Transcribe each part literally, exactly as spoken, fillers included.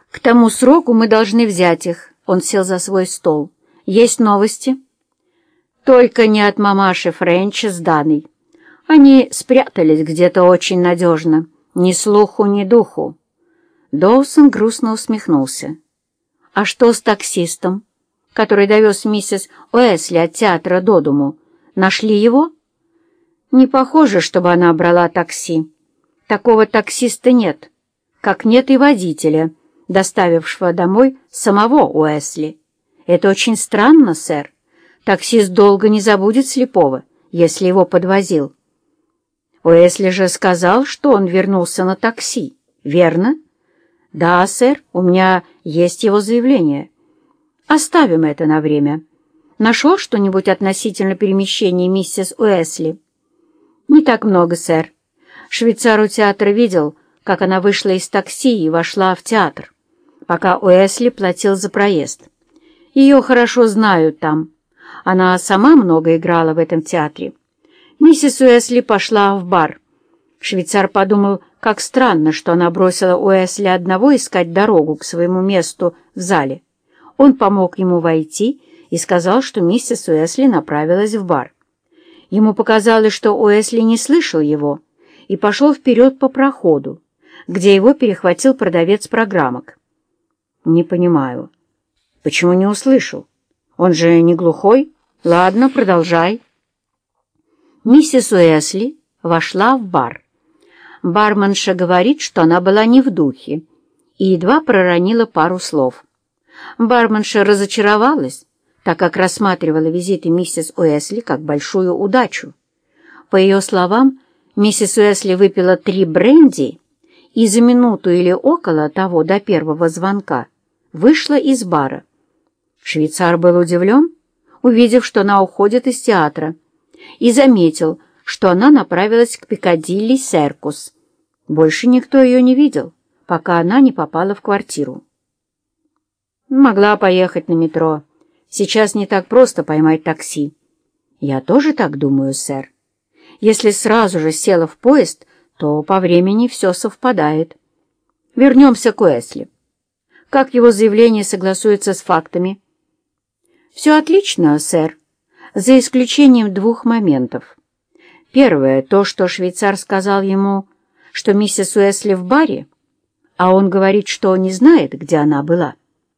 К тому сроку мы должны взять их. Он сел за свой стол. Есть новости? Только не от мамаши Френча с Даной. Они спрятались где-то очень надежно. Ни слуху, ни духу. Доусон грустно усмехнулся. А что с таксистом, который довез миссис Уэсли от театра до дому? Нашли его? Не похоже, чтобы она брала такси. Такого таксиста нет, как нет и водителя, доставившего домой самого Уэсли. Это очень странно, сэр. Таксист долго не забудет слепого, если его подвозил. Уэсли же сказал, что он вернулся на такси, верно? Да, сэр, у меня есть его заявление. Оставим это на время. Нашел что-нибудь относительно перемещения миссис Уэсли? Не так много, сэр. Швейцар у театра видел, как она вышла из такси и вошла в театр, пока Уэсли платил за проезд. Ее хорошо знают там. Она сама много играла в этом театре. Миссис Уэсли пошла в бар. Швейцар подумал, как странно, что она бросила Уэсли одного искать дорогу к своему месту в зале. Он помог ему войти и сказал, что миссис Уэсли направилась в бар. Ему показалось, что Уэсли не слышал его, и пошел вперед по проходу, где его перехватил продавец программок. «Не понимаю. Почему не услышал? Он же не глухой? Ладно, продолжай». Миссис Уэсли вошла в бар. Барменша говорит, что она была не в духе, и едва проронила пару слов. Барменша разочаровалась, так как рассматривала визиты миссис Уэсли как большую удачу. По ее словам, миссис Уэсли выпила три бренди и за минуту или около того до первого звонка вышла из бара. Швейцар был удивлен, увидев, что она уходит из театра, и заметил, что она направилась к Пикадилли Серкус. Больше никто ее не видел, пока она не попала в квартиру. Могла поехать на метро. Сейчас не так просто поймать такси. Я тоже так думаю, сэр. Если сразу же села в поезд, то по времени все совпадает. Вернемся к Уэсли. Как его заявление согласуется с фактами? Все отлично, сэр, за исключением двух моментов. Первое, то, что швейцар сказал ему, что миссис Уэсли в баре, а он говорит, что не знает, где она была.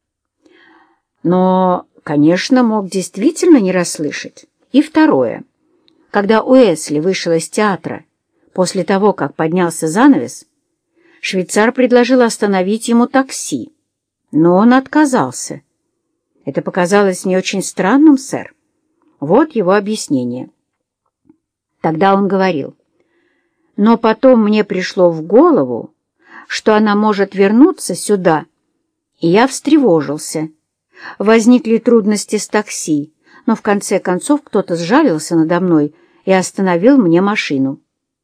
Но, конечно, мог действительно не расслышать. И второе. Когда Уэсли вышел из театра после того, как поднялся занавес, швейцар предложил остановить ему такси, но он отказался. Это показалось мне очень странным, сэр. Вот его объяснение. Тогда он говорил: «Но потом мне пришло в голову, что она может вернуться сюда, и я встревожился. Возникли трудности с такси, но в конце концов кто-то сжалился надо мной и остановил мне машину».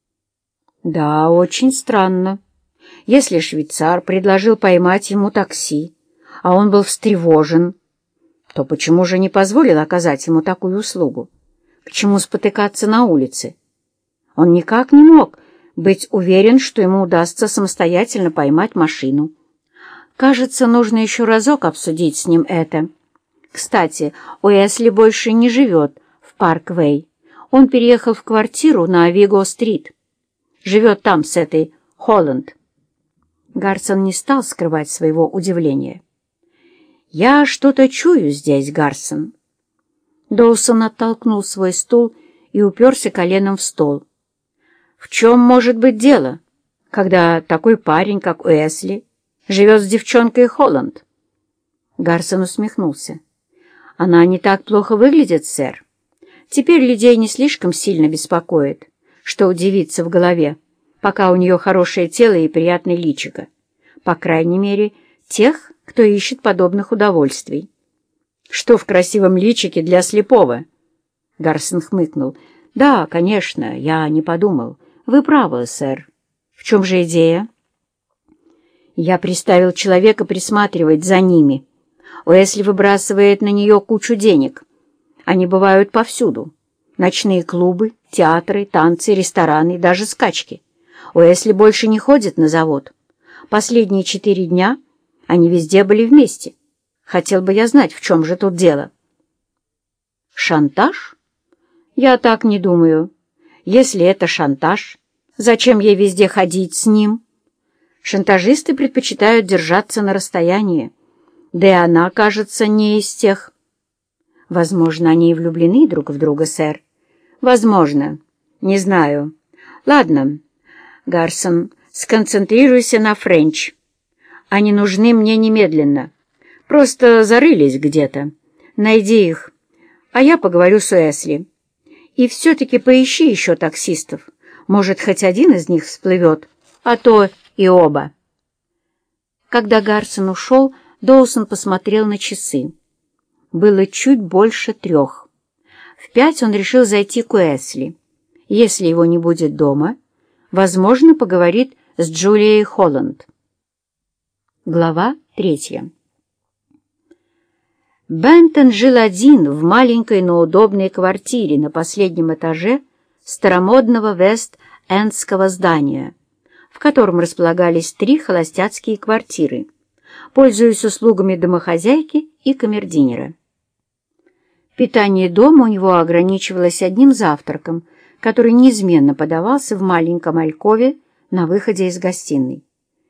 Да, очень странно. Если швейцар предложил поймать ему такси, а он был встревожен, то почему же не позволил оказать ему такую услугу? К чему спотыкаться на улице? Он никак не мог быть уверен, что ему удастся самостоятельно поймать машину. Кажется, нужно еще разок обсудить с ним это. Кстати, Уэсли больше не живет в Парквей. Он переехал в квартиру на Виго-стрит. Живет там с этой Холланд. Гарсон не стал скрывать своего удивления. «Я что-то чую здесь, Гарсон». Доусон оттолкнул свой стул и уперся коленом в стол. «В чем может быть дело, когда такой парень, как Уэсли, живет с девчонкой Холланд?» Гарсон усмехнулся. «Она не так плохо выглядит, сэр. Теперь людей не слишком сильно беспокоит, что у девицы в голове, пока у нее хорошее тело и приятное личико. По крайней мере, тех, кто ищет подобных удовольствий». «Что в красивом личике для слепого?» Гарсон хмыкнул. «Да, конечно, я не подумал. Вы правы, сэр. В чем же идея?» «Я приставил человека присматривать за ними. Уэсли выбрасывает на нее кучу денег. Они бывают повсюду. Ночные клубы, театры, танцы, рестораны, даже скачки. Уэсли больше не ходит на завод. Последние четыре дня Они везде были вместе. Хотел бы я знать, в чем же тут дело. Шантаж? Я так не думаю. Если это шантаж, зачем ей везде ходить с ним? Шантажисты предпочитают держаться на расстоянии. Да и она, кажется, не из тех. Возможно, они и влюблены друг в друга, сэр. Возможно. Не знаю. Ладно, Гарсон, сконцентрируйся на Френч. Они нужны мне немедленно. Просто зарылись где-то. Найди их, а я поговорю с Уэсли. И все-таки поищи еще таксистов. Может, хоть один из них всплывет, а то и оба. Когда Гарсон ушел, Доусон посмотрел на часы. Было чуть больше трех. В пять он решил зайти к Уэсли. Если его не будет дома, возможно, поговорит с Джулией Холланд. Глава третья. Бентон жил один в маленькой, но удобной квартире на последнем этаже старомодного Вест-Эндского здания, в котором располагались три холостяцкие квартиры, пользуясь услугами домохозяйки и камердинера. Питание дома у него ограничивалось одним завтраком, который неизменно подавался в маленьком алькове на выходе из гостиной.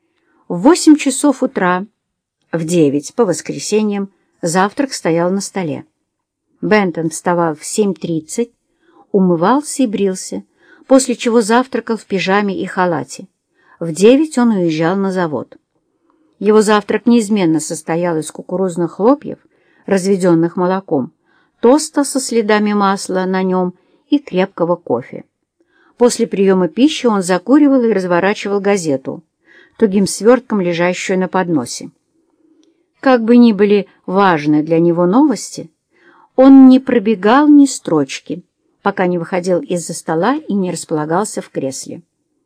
В восемь часов утра, в девять по воскресеньям, завтрак стоял на столе. Бентон вставал в семь тридцать, умывался и брился, после чего завтракал в пижаме и халате. В девять он уезжал на завод. Его завтрак неизменно состоял из кукурузных хлопьев, разведенных молоком, тоста со следами масла на нем и крепкого кофе. После приема пищи он закуривал и разворачивал газету, тугим свертком, лежащую на подносе. Как бы ни были важны для него новости, он не пробегал ни строчки, пока не выходил из-за стола и не располагался в кресле.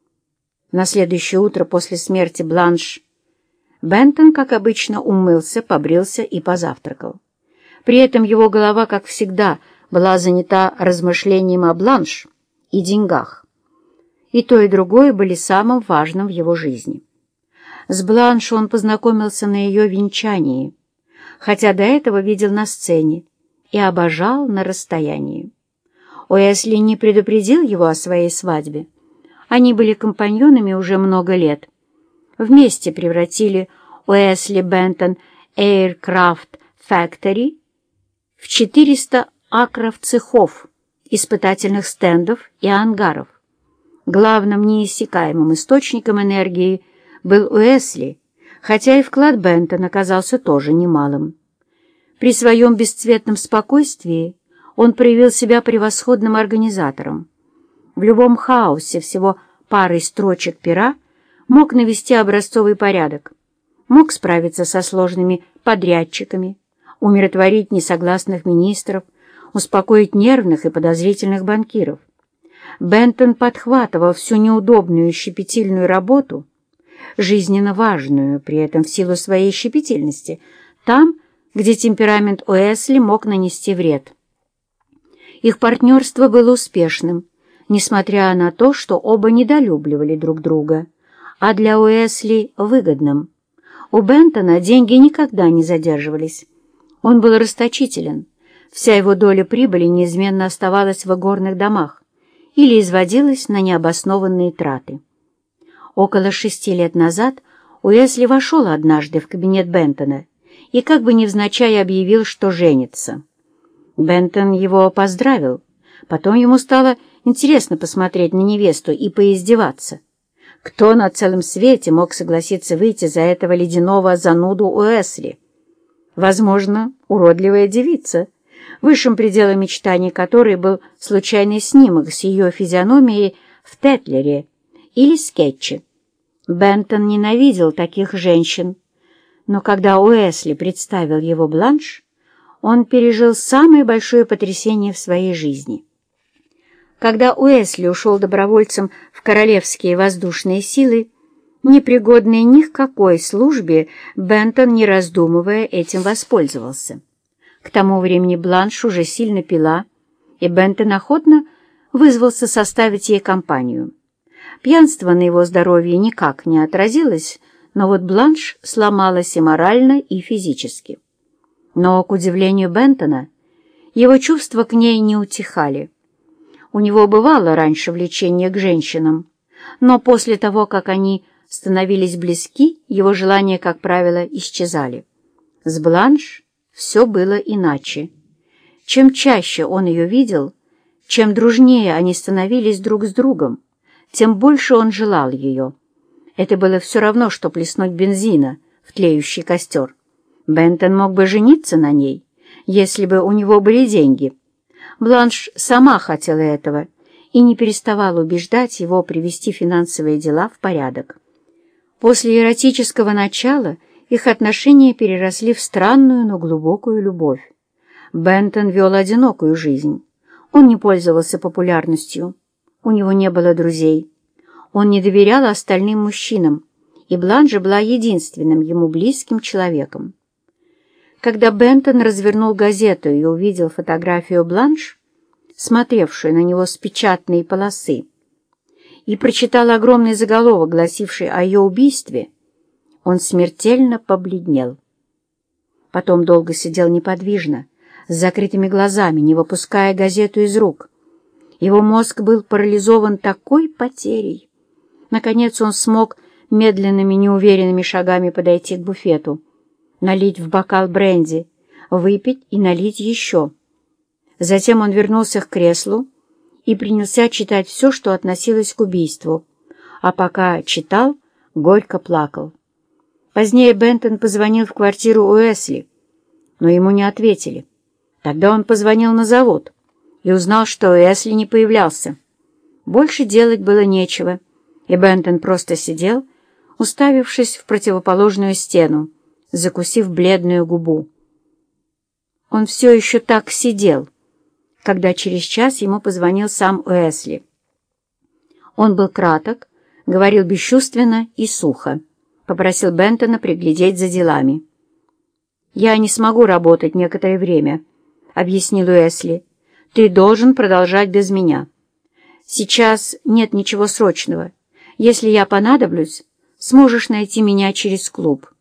На следующее утро после смерти Бланш Бентон, как обычно, умылся, побрился и позавтракал. При этом его голова, как всегда, была занята размышлением о Бланш и деньгах. И то, и другое были самым важным в его жизни. С Бланш он познакомился на ее венчании, хотя до этого видел на сцене и обожал на расстоянии. Уэсли не предупредил его о своей свадьбе. Они были компаньонами уже много лет. Вместе превратили Уэсли Бентон Aircraft Factory в четыреста акров цехов, испытательных стендов и ангаров. Главным неиссякаемым источником энергии был Уэсли, хотя и вклад Бентона оказался тоже немалым. При своем бесцветном спокойствии он проявил себя превосходным организатором. В любом хаосе всего парой строчек пера мог навести образцовый порядок, мог справиться со сложными подрядчиками, умиротворить несогласных министров, успокоить нервных и подозрительных банкиров. Бентон подхватывал всю неудобную и щепетильную работу, жизненно важную при этом в силу своей щепетильности, там, где темперамент Уэсли мог нанести вред. Их партнерство было успешным, несмотря на то, что оба недолюбливали друг друга, а для Уэсли выгодным. У Бентона деньги никогда не задерживались. Он был расточителен, вся его доля прибыли неизменно оставалась в игорных домах или изводилась на необоснованные траты. Около шести лет назад Уэсли вошел однажды в кабинет Бентона и как бы невзначай объявил, что женится. Бентон его поздравил, потом ему стало интересно посмотреть на невесту и поиздеваться. Кто на целом свете мог согласиться выйти за этого ледяного зануду Уэсли? Возможно, уродливая девица, высшим пределом мечтаний которой был случайный снимок с ее физиономией в Тетлере или скетче. Бентон ненавидел таких женщин, но когда Уэсли представил его Бланш, он пережил самое большое потрясение в своей жизни. Когда Уэсли ушел добровольцем в Королевские воздушные силы, непригодный ни к какой службе, Бентон, не раздумывая, этим воспользовался. К тому времени Бланш уже сильно пила, и Бентон охотно вызвался составить ей компанию. Пьянство на его здоровье никак не отразилось, но вот Бланш сломалась и морально, и физически. Но, к удивлению Бентона, его чувства к ней не утихали. У него бывало раньше влечение к женщинам, но после того, как они становились близки, его желания, как правило, исчезали. С Бланш все было иначе. Чем чаще он ее видел, чем дружнее они становились друг с другом, тем больше он желал ее. Это было все равно, что плеснуть бензина в тлеющий костер. Бентон мог бы жениться на ней, если бы у него были деньги. Бланш сама хотела этого и не переставала убеждать его привести финансовые дела в порядок. После эротического начала их отношения переросли в странную, но глубокую любовь. Бентон вел одинокую жизнь. Он не пользовался популярностью. У него не было друзей. Он не доверял остальным мужчинам, и Бланш была единственным ему близким человеком. Когда Бентон развернул газету и увидел фотографию Бланш, смотревшую на него с печатной полосы, и прочитал огромный заголовок, гласивший о ее убийстве, он смертельно побледнел. Потом долго сидел неподвижно, с закрытыми глазами, не выпуская газету из рук. Его мозг был парализован такой потерей. Наконец он смог медленными, неуверенными шагами подойти к буфету, налить в бокал бренди, выпить и налить еще. Затем он вернулся к креслу и принялся читать все, что относилось к убийству, а пока читал, горько плакал. Позднее Бентон позвонил в квартиру Уэсли, но ему не ответили. Тогда он позвонил на завод и узнал, что Уэсли не появлялся. Больше делать было нечего, и Бентон просто сидел, уставившись в противоположную стену, закусив бледную губу. Он все еще так сидел, когда через час ему позвонил сам Уэсли. Он был краток, говорил бесчувственно и сухо, попросил Бентона приглядеть за делами. «Я не смогу работать некоторое время», — объяснил Уэсли. «Ты должен продолжать без меня. Сейчас нет ничего срочного. Если я понадоблюсь, сможешь найти меня через клуб».